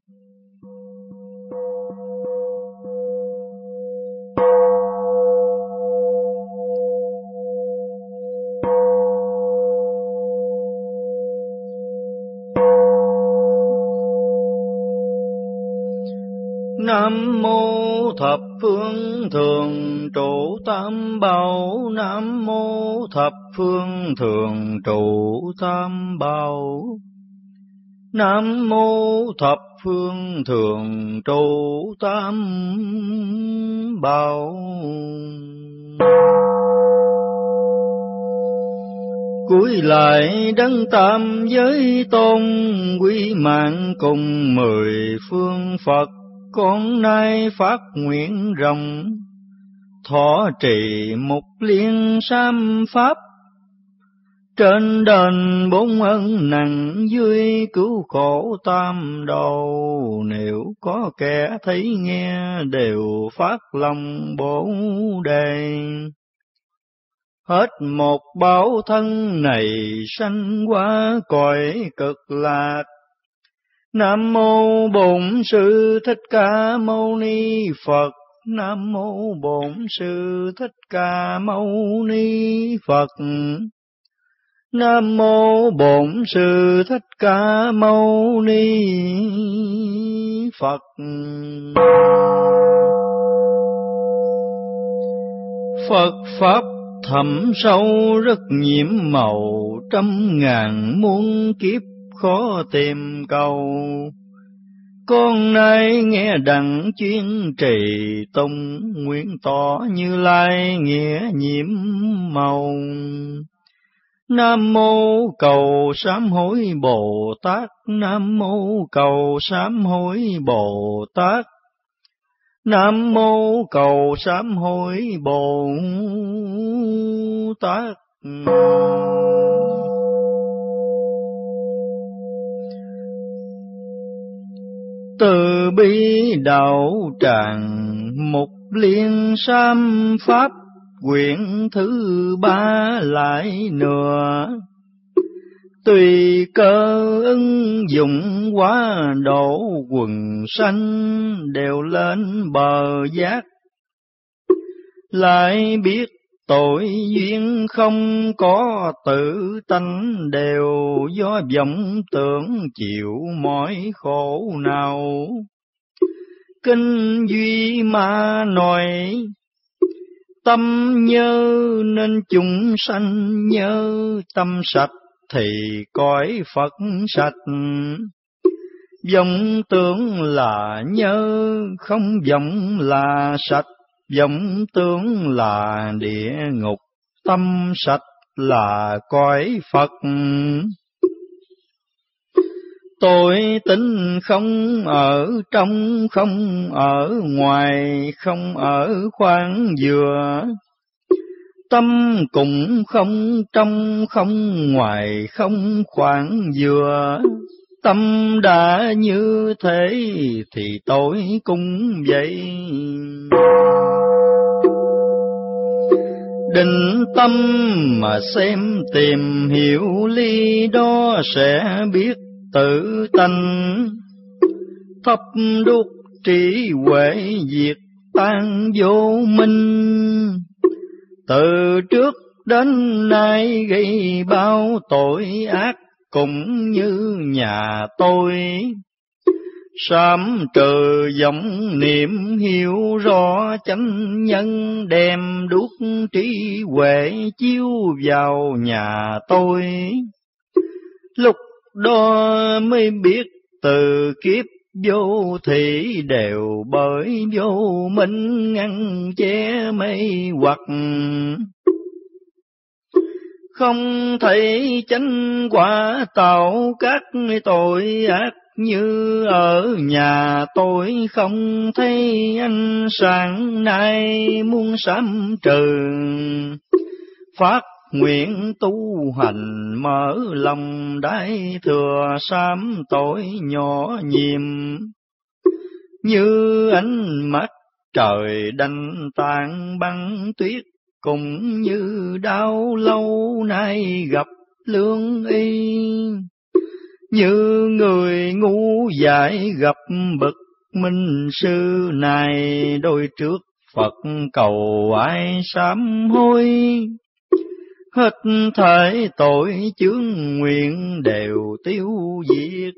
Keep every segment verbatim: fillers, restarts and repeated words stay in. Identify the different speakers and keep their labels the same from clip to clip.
Speaker 1: Nam mô thập phương thường trụ tam bảo. Nam mô thập phương thường trụ tam bảo. Nam mô thập phương thường trụ tam bảo. Cúi lại đấng tam giới tôn, quý mạng cùng mười phương Phật. Con nay phát nguyện rộng, thọ trì mục liên sám pháp. Trên đền bốn ân nặng, dưới cứu khổ tam đồ. Nếu có kẻ thấy nghe, đều phát lòng bổ đề. Hết một báo thân này, sanh qua cõi cực lạc. Nam mô Bổn Sư Thích Ca Mâu Ni Phật. Nam mô Bổn Sư Thích Ca Mâu Ni Phật. Nam mô Bổn Sư Thích Ca Mâu Ni Phật. Phật pháp thẳm sâu rất nhiệm màu, trăm ngàn muôn kiếp khó tìm cầu. Con nay nghe đặng chuyên trì tùng, nguyện tỏ Như Lai nghĩa nhiễm màu. Nam mô cầu sám hối Bồ Tát. Nam mô cầu sám hối Bồ Tát. Nam mô cầu sám hối Bồ Tát. Từ bi đạo tràng, mục liên sám pháp. Quyển thứ ba lại nữa, tùy cơ ứng dụng quá độ. Quần sanh đều lên bờ giác, lại biết tội duyên không có tự tánh. Đều do vọng tưởng chịu mỏi khổ nào. Kinh duy ma nói, tâm nhớ nên chúng sanh nhớ. Tâm sạch thì cõi Phật sạch, vọng tưởng là nhớ. Không vọng là sạch, vọng tưởng là địa ngục. Tâm sạch là cõi Phật. Tôi tính không ở trong, không ở ngoài, không ở khoang dừa. Tâm cũng không trong, không ngoài, không khoảng dừa. Tâm đã như thế thì tôi cũng vậy. Định tâm mà xem tìm hiểu lý đó, sẽ biết tự tánh. Thấp đuốc trí huệ diệt tan vô minh. Từ trước đến nay gây bao tội ác, cũng như nhà tôi. Sám trừ vọng niệm hiểu rõ chánh nhân, đem đuốc trí huệ chiếu vào nhà tôi. Lúc đó mới biết từ kiếp vô thị, đều bởi vô minh ngăn che mê hoặc. Không thấy chánh quả tạo các tội ác, như ở nhà tôi không thấy ánh sáng. Nay muốn sám trừ, phát nguyện tu hành, mở lòng đại thừa sám tội nhỏ nhiệm. Như ánh mắt trời đanh tàn băng tuyết, cũng như đau lâu nay gặp lương y. Như người ngu dại gặp bậc minh sư này, đôi trước Phật cầu ai sám hối. Hết thảy tội chướng nguyện đều tiêu diệt.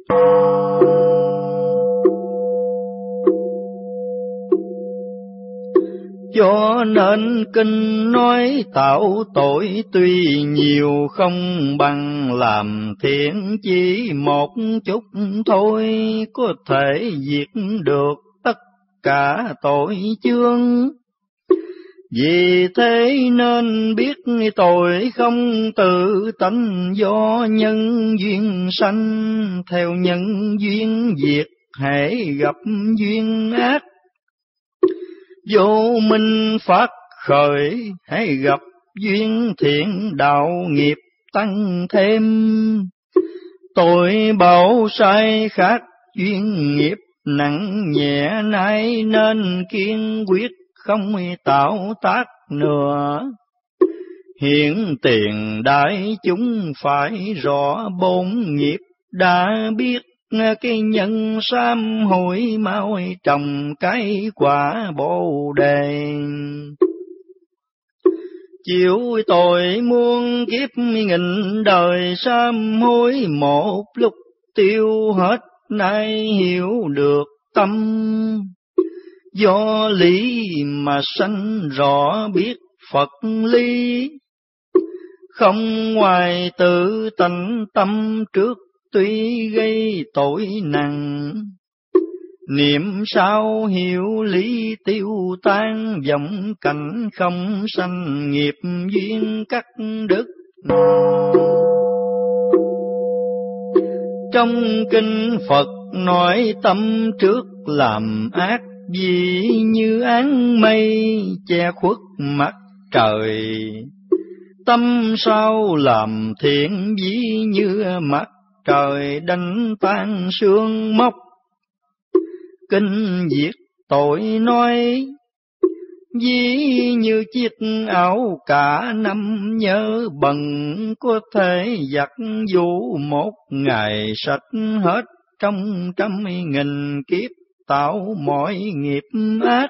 Speaker 1: Cho nên kinh nói tạo tội tuy nhiều không bằng làm thiện chỉ một chút thôi, có thể diệt được tất cả tội chướng. Vì thế nên biết tội không tự tánh, do nhân duyên sanh, theo nhân duyên diệt, hễ gặp duyên ác. Vô minh phát khởi, hãy gặp duyên thiện đạo nghiệp tăng thêm. Tội bảo sai khác duyên nghiệp nặng nhẹ, nay nên kiên quyết không tạo tác nữa. Hiện tiền đại chúng phải rõ bổn nghiệp, đã biết cái nhân sám hối, mau trồng cái quả bồ đề. Chịu tội muôn kiếp nghìn đời sám hối, một lúc tiêu hết, nay hiểu được tâm. Do lý mà sanh rõ biết Phật lý, không ngoài tự tánh tâm trước tuy gây tội nặng. Niệm sao hiểu lý tiêu tan, vọng cảnh không sanh nghiệp duyên cắt đứt. Trong kinh Phật nói tâm trước làm ác, vì như áng mây che khuất mặt trời. Tâm sao làm thiện, ví như mặt trời đánh tan sương mốc. Kinh diệt tội nói, ví như chiếc áo cả năm nhớ bần, có thể giặt vũ một ngày sạch hết, trong trăm nghìn kiếp tạo mọi nghiệp ác.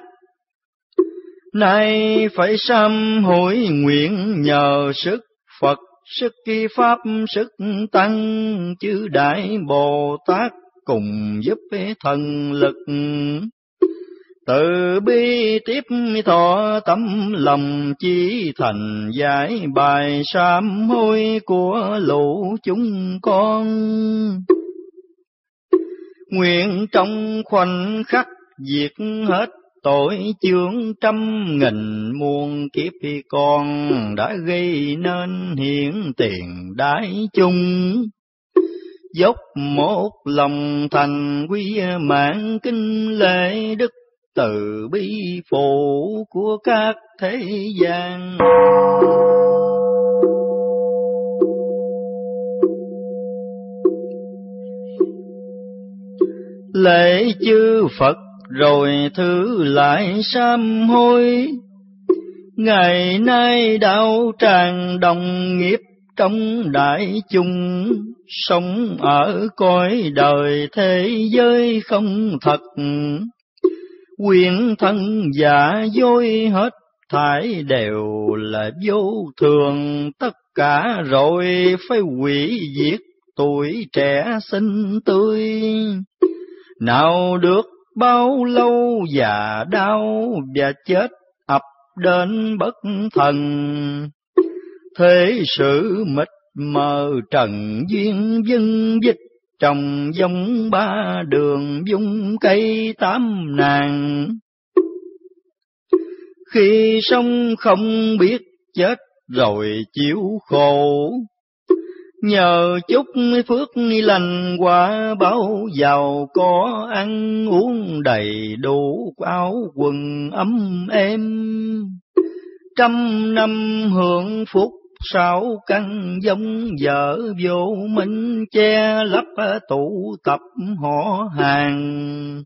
Speaker 1: Nay phải sám hối nguyện nhờ sức Phật, sức kỳ Pháp, sức Tăng, chư Đại Bồ Tát cùng giúp thần lực. Từ bi tiếp thọ tấm lòng, chí thành giải bài sám hối của lũ chúng con. Nguyện trong khoảnh khắc diệt hết tội chướng, trăm nghìn muôn kiếp con đã gây nên hiện tiền đại chúng. Dốc một lòng thành quy mạng kính lễ đức từ bi phụ của các thế gian. Lễ chư Phật rồi thứ lại sám hối, ngày nay đạo tràng đồng nghiệp trong đại chúng, sống ở cõi đời thế giới không thật. Quyền thân giả dối hết thảy đều là vô thường, tất cả rồi phải hủy diệt tuổi trẻ xinh tươi. Nào được bao lâu già đau và chết ập đến bất thần, thế sự mịt mờ trần duyên vân vích, trồng giống ba đường dung cây tám nàng. Khi sống không biết chết rồi chịu khổ, nhờ chút phước lành quả báo giàu có, ăn uống đầy đủ áo quần ấm êm. Trăm năm hưởng phúc sáu căn giống vợ vô minh, che lấp tụ tập họ hàng.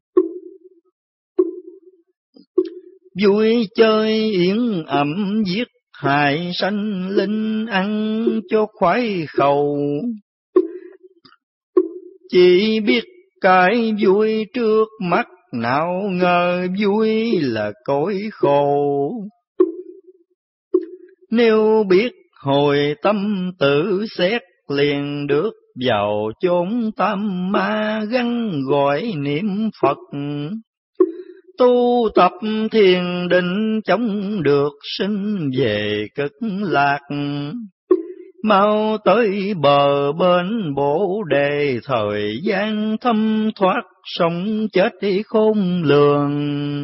Speaker 1: Vui chơi yến ẩm giết hại sanh linh, ăn cho khoái khẩu. chỉ biết cái vui trước mắt, nào ngờ vui là cõi khổ. Nếu biết hồi tâm tự xét, liền được vào chốn tam ma gắn gọi niệm Phật. Tu tập thiền định chống được sinh về cực lạc, mau tới bờ bên Bồ Đề, thời gian thâm thoát sống chết đi khôn lường.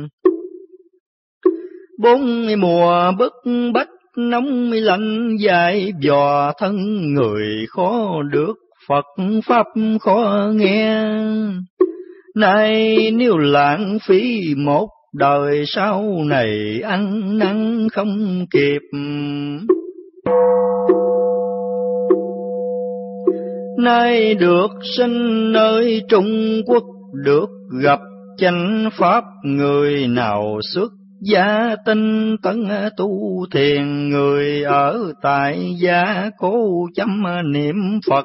Speaker 1: Bốn mùa bức bách nóng lạnh dài dò, thân người khó được Phật pháp khó nghe. Nay nếu lãng phí một đời, sau này ăn năn không kịp. Nay được sinh nơi Trung Quốc, được gặp chánh pháp, người nào xuất gia tinh tấn tu thiền, người ở tại gia cố chăm niệm Phật.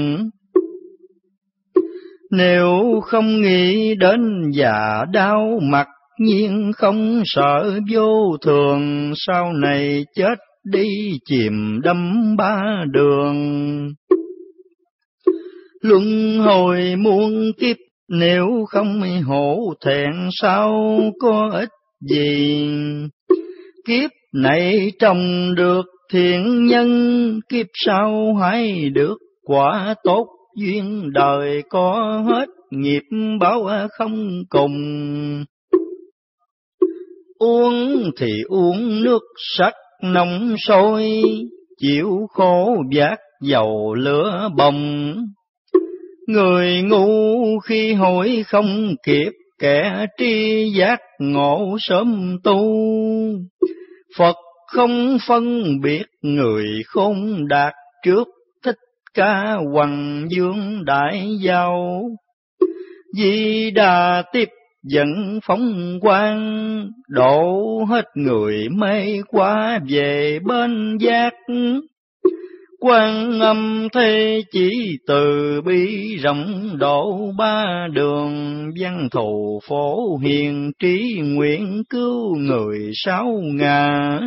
Speaker 1: Nếu không nghĩ đến già đau, mặc nhiên không sợ vô thường, sau này chết đi chìm đắm ba đường. Luân hồi muôn kiếp, nếu không hổ thẹn sao có ích gì. Kiếp này trồng được thiện nhân, kiếp sau hãy được quả tốt, duyên đời có hết, nghiệp báo không cùng. Uống thì uống nước sắc nóng sôi, chịu khổ vác dầu lửa bồng. Người ngu khi hỏi không kịp, kẻ tri giác ngộ sớm tu. Phật không phân biệt người khôn đạt, trước Thích Ca Hoằng Dương đại giao. Di Đà tiếp dẫn phóng quang, độ hết người mê qua về bên giác. Quan Âm thế chỉ từ bi, rộng độ ba đường, văn thù phổ hiền trí, nguyện cứu người sáu ngà.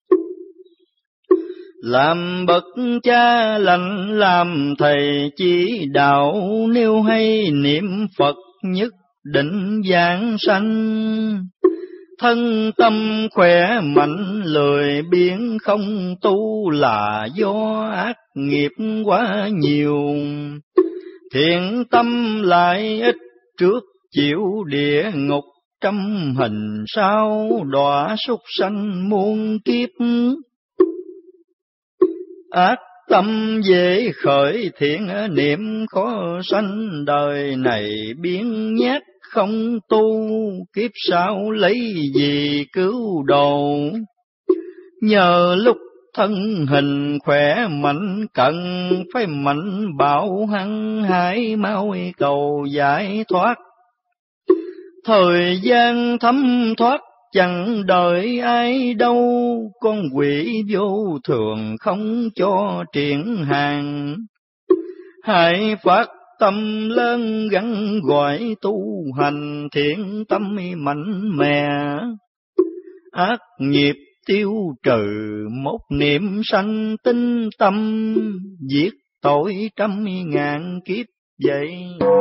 Speaker 1: Làm bậc cha lành, làm thầy chỉ đạo, nếu hay niệm Phật nhất định giảng sanh. Thân tâm khỏe mạnh, lười biếng không tu, là do ác nghiệp quá nhiều. Thiện tâm lại ít, trước chịu địa ngục trăm hình, sau đọa súc sanh muôn kiếp. Ác tâm dễ khởi, thiện niệm khó sanh, đời này biến nhát không tu, kiếp sau lấy gì cứu độ. Nhờ lúc thân hình khỏe mạnh, cần phải mạnh bảo hăng hái, mau cầu giải thoát. Thời gian thấm thoát, chẳng đợi ai đâu, con quỷ vô thường không cho triển hàng. Hãy phát tâm lớn gắn gọi tu hành, thiện tâm mạnh mẽ. Ác nghiệp tiêu trừ, một niệm sanh tinh tâm, giết tội trăm ngàn kiếp vậy.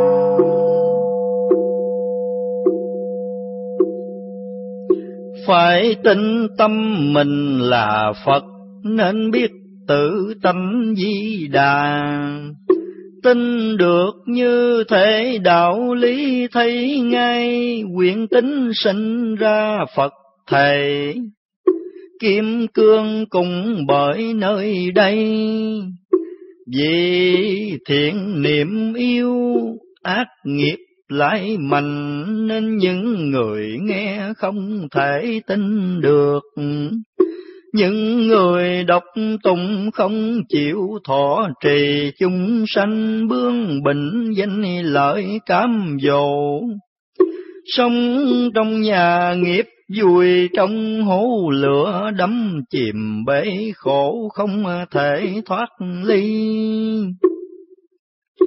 Speaker 1: Phải tin tâm mình là Phật, nên biết tự tánh Di Đà. Tin được như thể đạo lý thấy ngay, nguyện tính sinh ra Phật thầy. Kim cương cùng bởi nơi đây, vì thiện niệm yêu, ác nghiệp lại mạnh, nên những người nghe không thể tin được. Những người độc tụng không chịu thọ trì, chúng sanh bướng bỉnh danh lợi cám dỗ. Sống trong nhà nghiệp vùi trong hố lửa, đắm chìm bể khổ không thể thoát ly.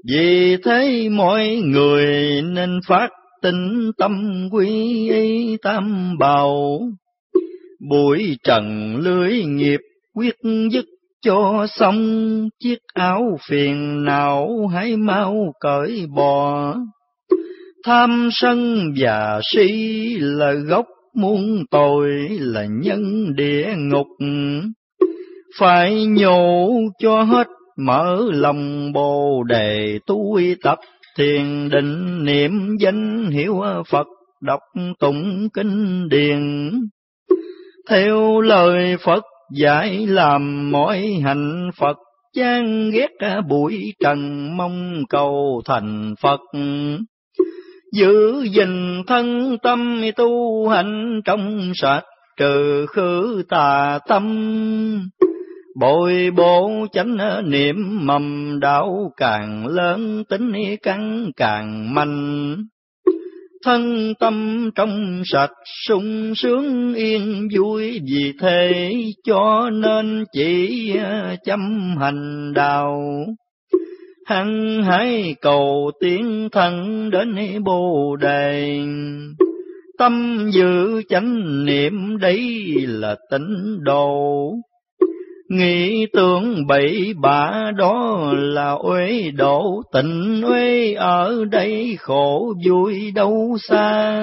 Speaker 1: Vì thế mọi người nên phát tinh tâm quy y tam bảo, bụi trần lưới nghiệp quyết dứt cho xong, chiếc áo phiền não hãy mau cởi bỏ. Tham sân và si là gốc muôn tội, là nhân địa ngục, phải nhổ cho hết mở lòng Bồ Đề, tu tập thiền định niệm danh hiệu Phật, đọc tụng kinh điển. Theo lời Phật dạy làm mọi hành Phật, chán ghét bụi trần mong cầu thành Phật. Giữ gìn thân tâm tu hành trong sạch, trừ khử tà tâm. Bồi bổ chánh niệm mầm đạo, càng lớn tính căn càng mạnh. Thân tâm trong sạch sung sướng yên vui, vì thế cho nên chỉ chăm hành đạo. Hăng hái cầu tiến thân đến Bồ Đề, tâm giữ chánh niệm đấy là tịnh độ. Nghĩ tưởng bậy bạ đó là uế độ, tịnh uế ở đây khổ vui đâu xa.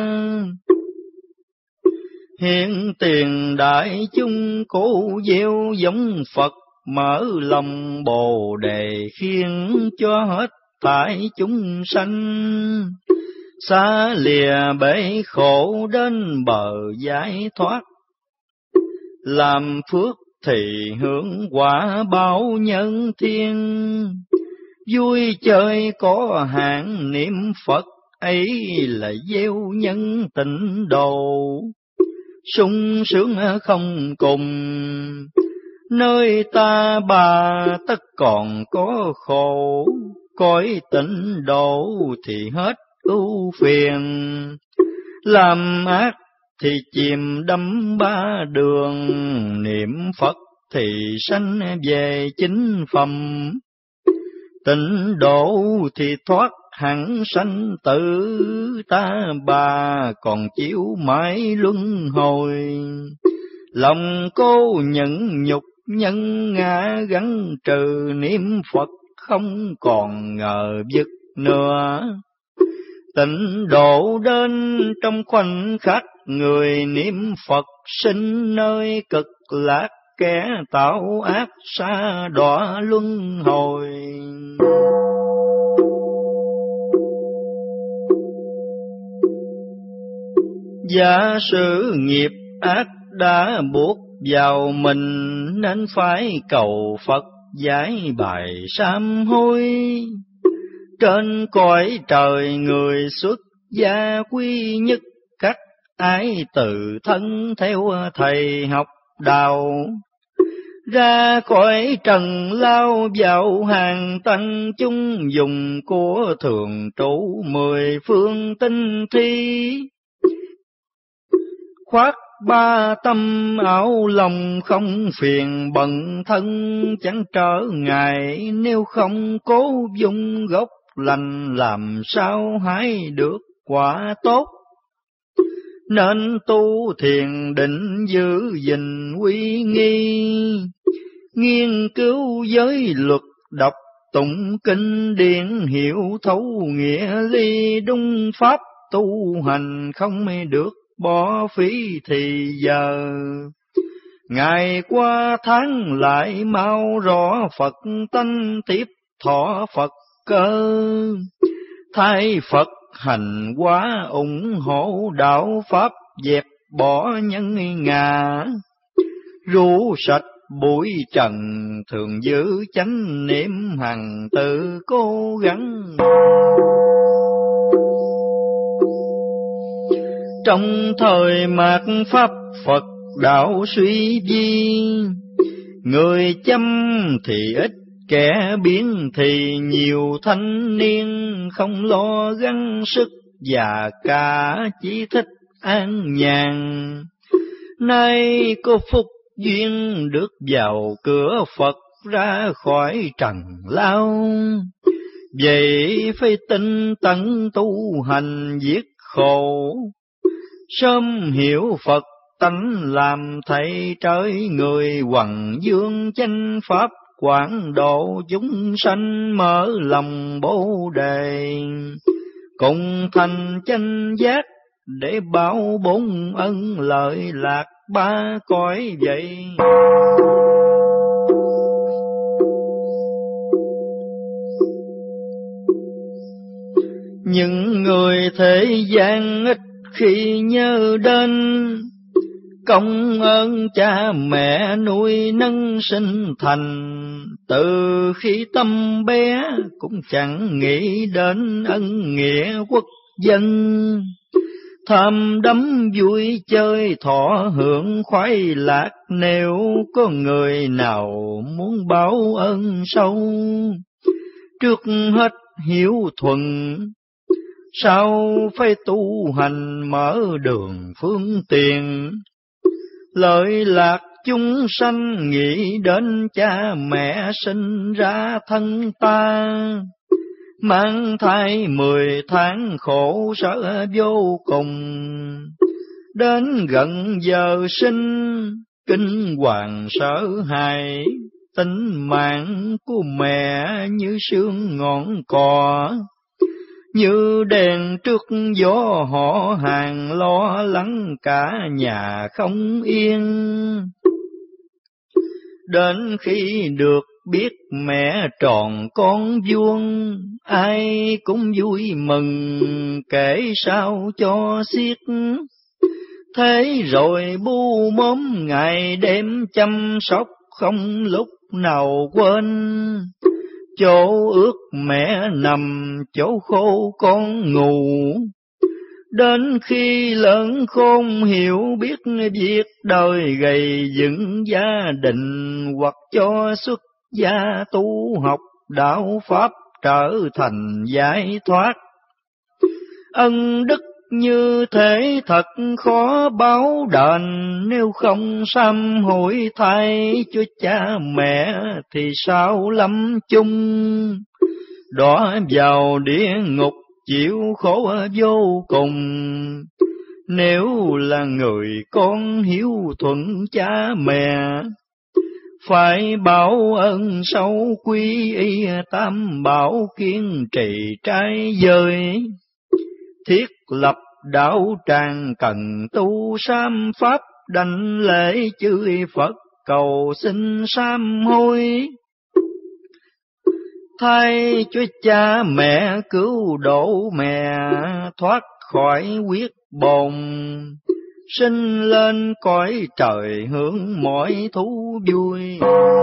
Speaker 1: Hiện tiền đại chúng cố gieo giống Phật, mở lòng Bồ Đề khiến cho hết thảy chúng sanh. Xa lìa bể khổ đến bờ giải thoát, làm phước thì hưởng quả báo nhân thiên. Vui chơi có hạn niệm Phật, ấy là gieo nhân tịnh độ. Sung sướng không cùng, nơi ta bà tất còn có khổ. Cõi tịnh độ thì hết ưu phiền, làm ác thì chìm đắm ba đường. Niệm Phật thì sanh về chính phẩm, tịnh độ thì thoát hẳn sanh tử. Ta bà còn chịu mãi luân hồi, lòng cô nhẫn nhục nhân ngã gắn trừ. Niệm Phật không còn ngờ vực nữa, tịnh độ đến trong khoảnh khắc. Người niệm Phật sinh nơi cực lạc, kẻ tạo ác sa đọa luân hồi. Giả sử nghiệp ác đã buộc vào mình, nên phải cầu Phật giải bài sám hối. Trên cõi trời người xuất gia quý nhất, các ái tự thân theo thầy học đạo. Ra khỏi trần lao vào hàng tăng chúng, dùng của thường trụ mười phương tinh thi. Khoác ba tâm áo lòng không phiền bận thân, chẳng trở ngại nếu không cố dung gốc lành. Làm sao hái được quả tốt, nên tu thiền định giữ gìn uy nghi. Nghiên cứu giới luật đọc tụng kinh điển, hiểu thấu nghĩa lý đúng pháp tu hành. Không được bỏ phí thì giờ, ngày qua tháng lại mau rõ Phật tánh tiếp thọ Phật cơ. Thay Phật hành hóa ủng hộ đạo pháp, dẹp bỏ nhân ngã. Rũ sạch bụi trần thường giữ chánh niệm, hằng tự cố gắng. Trong thời mạt pháp Phật đạo suy vi, người chăm thì ít kẻ biến thì nhiều. Thanh niên không lo gắng sức, già cả chỉ thích an nhàn. Nay có phúc duyên được vào cửa Phật, ra khỏi trần lao. Vậy phải tinh tấn tu hành diệt khổ, sớm hiểu Phật tánh làm thầy trời người, hoằng dương chánh pháp quảng độ chúng sanh, mở lòng bồ đề cùng thành chánh giác, để bảo bốn ân lợi lạc ba cõi vậy. Những người thế gian ít khi nhớ đến công ơn cha mẹ nuôi nấng sinh thành, từ khi tâm bé cũng chẳng nghĩ đến ân nghĩa quốc dân, tham đắm vui chơi thọ hưởng khoái lạc. Nếu có người nào muốn báo ơn sâu, trước hết hiếu thuận, sau phải tu hành mở đường phương tiện, lợi lạc chúng sanh nghĩ đến cha mẹ sinh ra thân ta, mang thai mười tháng khổ sở vô cùng, đến gần giờ sinh kinh hoàng sợ hãi, tính mạng của mẹ như sương ngọn cỏ, như đèn trước gió họ hàng lo lắng cả nhà không yên. Đến khi được biết mẹ tròn con vuông, ai cũng vui mừng kể sao cho xiết. Thế rồi bu mốm ngày đêm chăm sóc, không lúc nào quên. Chỗ ướt mẹ nằm, chỗ khô con ngủ. Đến khi lớn khôn hiểu biết việc đời, gầy dựng gia đình hoặc cho xuất gia tu học đạo pháp, trở thành giải thoát. Ân đức như thế thật khó báo đền, nếu không sám hối thay cho cha mẹ thì sao lâm chung. Đọa vào địa ngục chịu khổ vô cùng. Nếu là người con hiếu thuận cha mẹ, phải báo ơn sâu quy y tam bảo, kiên trì trái giới. Thiết lập đạo tràng cần tu sám pháp, đảnh lễ chư Phật cầu xin sám hối. Thay cho cha mẹ cứu độ mẹ, thoát khỏi huyết bồn, sinh lên cõi trời hưởng mọi thú vui.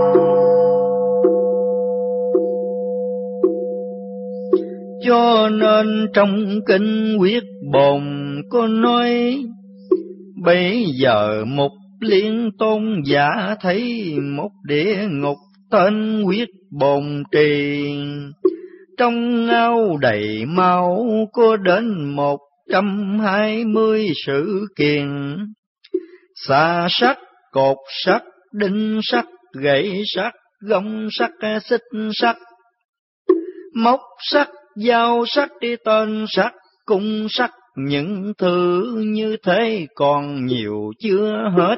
Speaker 1: Cho nên trong kinh huyết bồn có nói, bây giờ một liên tôn giả thấy một địa ngục tên huyết bồn trì. Trong ao đầy máu có đến một trăm hai mươi sự kiện, xà sắt, cột sắt, đinh sắt, gậy sắt, gông sắt, xích sắt, móc sắt, dao sắt, đi tên sắt, cung sắt. Những thứ như thế còn nhiều chưa hết.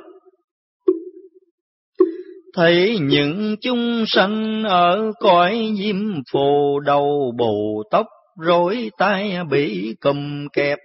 Speaker 1: Thấy những chúng sanh ở cõi diêm phù, đầu bù tóc rối tai bị cùm kẹp,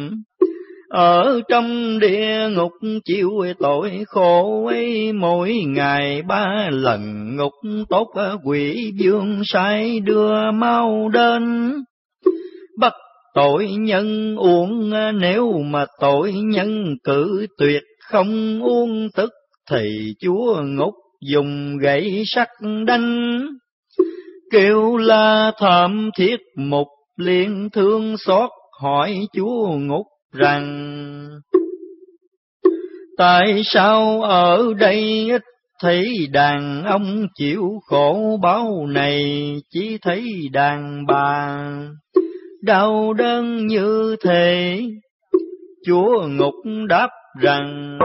Speaker 1: ở trong địa ngục chịu tội khổ ấy. Mỗi ngày ba lần ngục tốt, quỷ vương sai đưa mau đến, bắt tội nhân uống. Nếu mà tội nhân cự tuyệt không uống, tức thì chúa ngục dùng gậy sắt đánh. Kêu la thảm thiết mục liên thương xót, hỏi chúa ngục rằng, tại sao ở đây ít thấy đàn ông chịu khổ báo này, chỉ thấy đàn bà đau đớn như thế? Chúa ngục đáp rằng,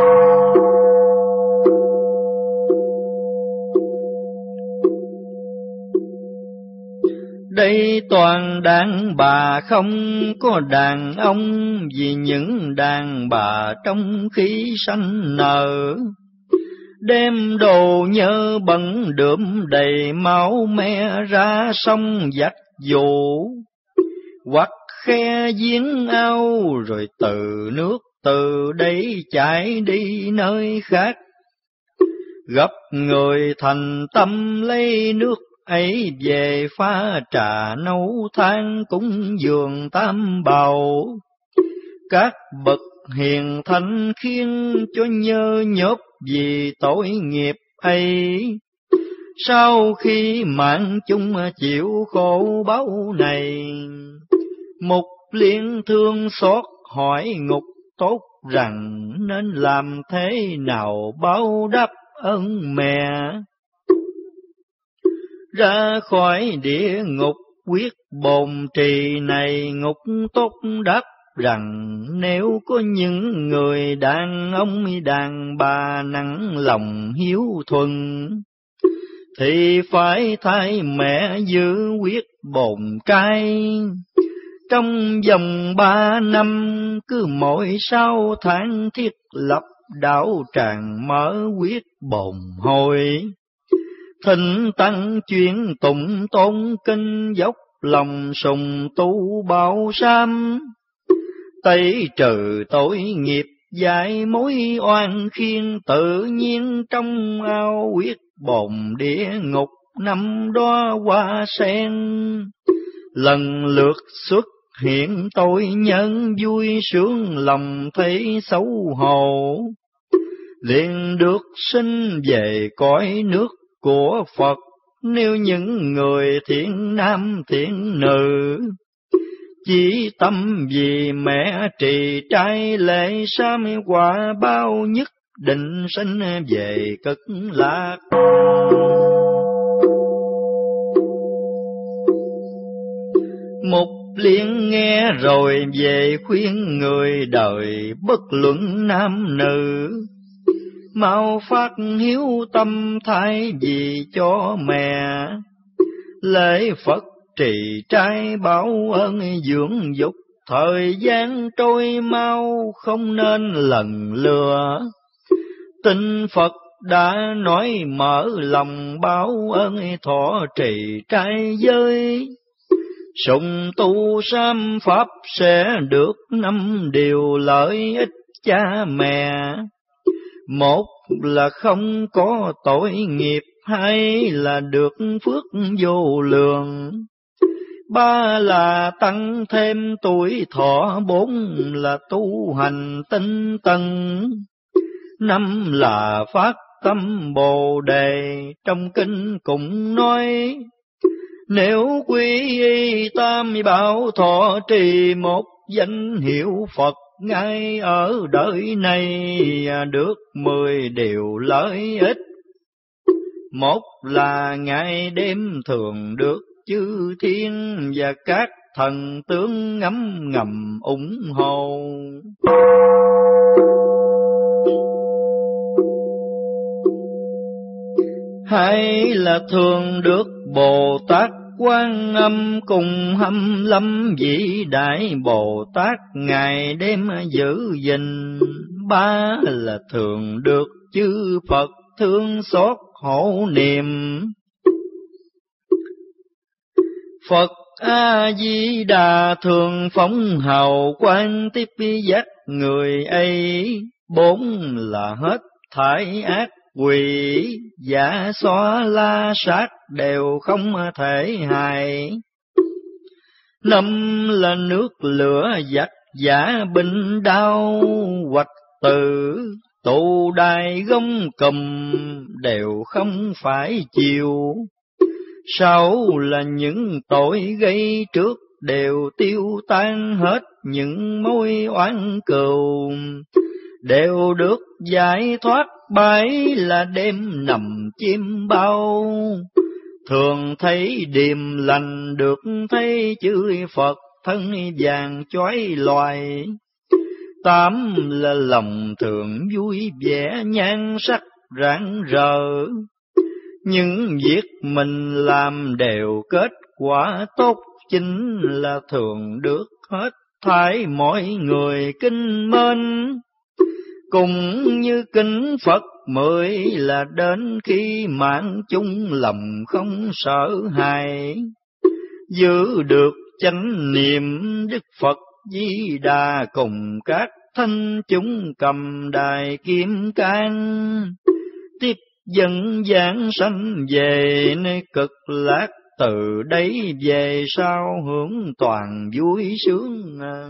Speaker 1: Đây toàn đàn bà không có đàn ông, vì những đàn bà trong khi sanh nở. Đem đồ nhơ bẩn đượm đầy máu me ra sông vạch dụ, hoặc khe giếng ao rồi từ nước từ đây chảy đi nơi khác. Gặp người thành tâm lấy nước ấy về pha trà nấu than cúng dường tam bảo. Các bậc hiền thánh khiến cho nhơ nhớp vì tội nghiệp ấy. Sau khi mạng chung chịu khổ báo này, Mục Liên thương xót hỏi ngục tốt rằng nên làm thế nào báo đáp ơn mẹ. Ra khỏi địa ngục quyết bồn trì này, ngục tốt đáp rằng nếu có những người đàn ông đàn bà nặng lòng hiếu thuần, thì phải thay mẹ giữ quyết bồn trai. Trong vòng ba năm cứ mỗi sáu tháng thiết lập đạo tràng mở quyết bồn hồi. Thỉnh tăng chuyên tụng tôn kinh, dốc lòng sùng tu bảo sam. Tẩy trừ tội nghiệp giải mối oan khiên, tự nhiên trong ao quyết bồn địa ngục năm đóa hoa sen. Lần lượt xuất hiện tội nhân vui sướng lòng thấy xấu hổ, liền được sinh về cõi nước của Phật. Nếu những người thiện nam thiện nữ chỉ tâm vì mẹ trì trai lễ sám, quả bao nhất định sinh về cực lạc. Mục Liên nghe rồi về khuyên người đời bất luận nam nữ, mau phát hiếu tâm thay vì cho mẹ. Lễ Phật trì trai báo ơn dưỡng dục, thời gian trôi mau không nên lần lừa. Tin Phật đã nói mở lòng báo ơn thọ trì trai giới. Sùng tu sám pháp sẽ được năm điều lợi ích cha mẹ. Một là không có tội nghiệp, hai là được phước vô lượng, ba là tăng thêm tuổi thọ, bốn là tu hành tinh tấn, năm là phát tâm Bồ Đề. Trong kinh cũng nói, nếu quy y tam bảo thọ trì một danh hiệu Phật, ngay ở đời này được mười điều lợi ích. Một là ngày đêm thường được chư thiên và các thần tướng ngấm ngầm ủng hộ. Hai là thường được Bồ Tát Quan Âm cùng hâm lâm vĩ đại Bồ Tát ngày đêm giữ gìn. Ba là thường được chư Phật thương xót hộ niệm. Phật A Di Đà thường phóng hào quang tiếp dắt người ấy. Bốn là hết thải ác quỷ, giả xóa la sát đều không thể hại. Năm là nước lửa giặc giả binh đao, hoạch tử tụ đài gông cùm đều không phải chịu. Sáu là những tội gây trước đều tiêu tan hết, những mối oán cừu đều được giải thoát. Bảy là đêm nằm chim bao, thường thấy điềm lành được thấy chư Phật thân vàng chói loài. Tám là lòng thường vui vẻ nhan sắc rạng rỡ, những việc mình làm đều kết quả tốt chính là thường được hết thảy mọi người kính mến. Cũng như kính Phật mới là đến khi mạng chung lòng không sợ hãi, giữ được chánh niệm Đức Phật Di Đà cùng các thanh chúng cầm đài kim cang, tiếp dẫn giảng sanh về nơi cực lạc, từ đây về sau hưởng toàn vui sướng.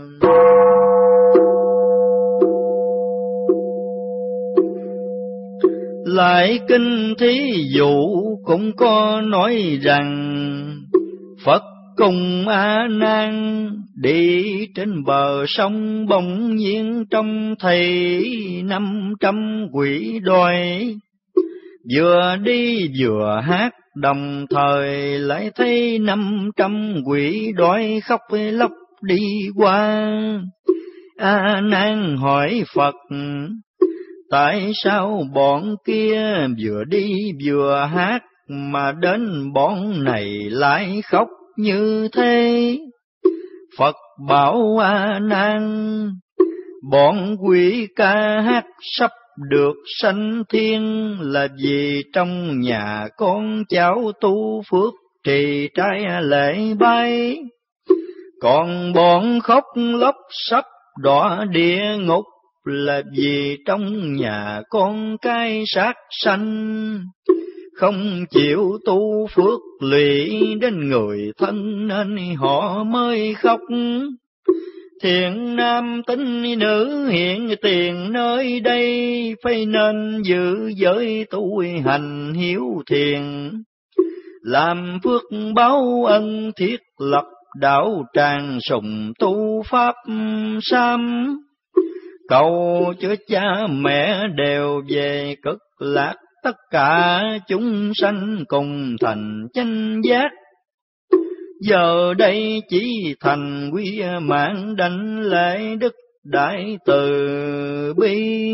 Speaker 1: Lại kinh thí dụ cũng có nói rằng, Phật cùng A Nan đi trên bờ sông, bỗng nhiên trông thấy năm trăm quỷ đói, vừa đi vừa hát đồng thời lại thấy năm trăm quỷ đói khóc lóc đi qua. A Nan hỏi Phật, tại sao bọn kia vừa đi vừa hát mà đến bọn này lại khóc như thế? Phật bảo A Nan, bọn quỷ ca hát sắp được sanh thiên là vì trong nhà con cháu tu phước trì trai lễ bái, còn bọn khóc lóc sắp đọa địa ngục là vì trong nhà con cái sát sanh, không chịu tu phước lụy đến người thân nên họ mới khóc. Thiện nam tín nữ hiện tiền nơi đây, phải nên giữ giới tu hành hiếu thiện, làm phước báo ân thiết lập đạo tràng sùng tu pháp sam. Cầu cho cha mẹ đều về cực lạc, tất cả chúng sanh cùng thành chánh giác. Giờ đây chỉ thành quy mạng đảnh lễ đức đại từ bi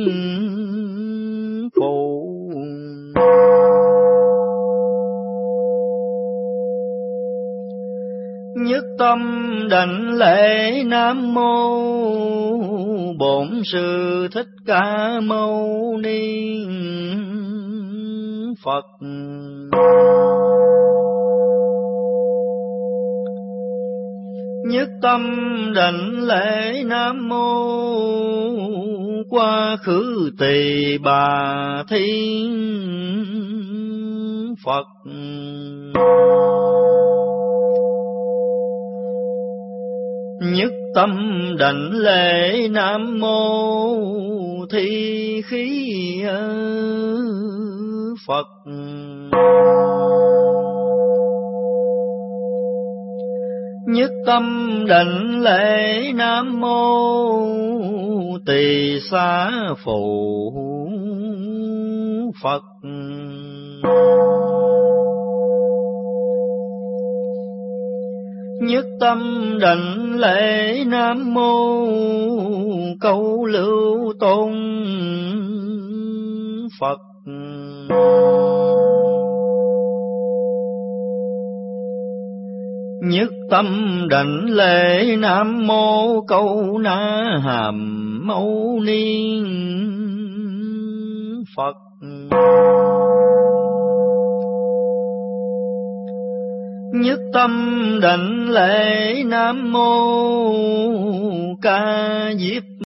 Speaker 1: phụ. Nhất tâm đảnh lễ Nam Mô Bổn Sư Thích Ca Mâu Ni Phật. Nhất tâm đảnh lễ Nam Mô Quá Khứ Tỳ Bà Thiên Phật. Nhất tâm đảnh lễ Nam Mô Thi Khí Phật. Nhất tâm đảnh lễ Nam Mô Tỳ Xá Phụ Phật. Nhất tâm đảnh lễ Nam Mô Câu Lưu Tôn Phật. Nhất tâm đảnh lễ Nam Mô Câu Na Hàm Mâu Ni Phật. Nhất tâm đảnh lễ Nam Mô Ca Diếp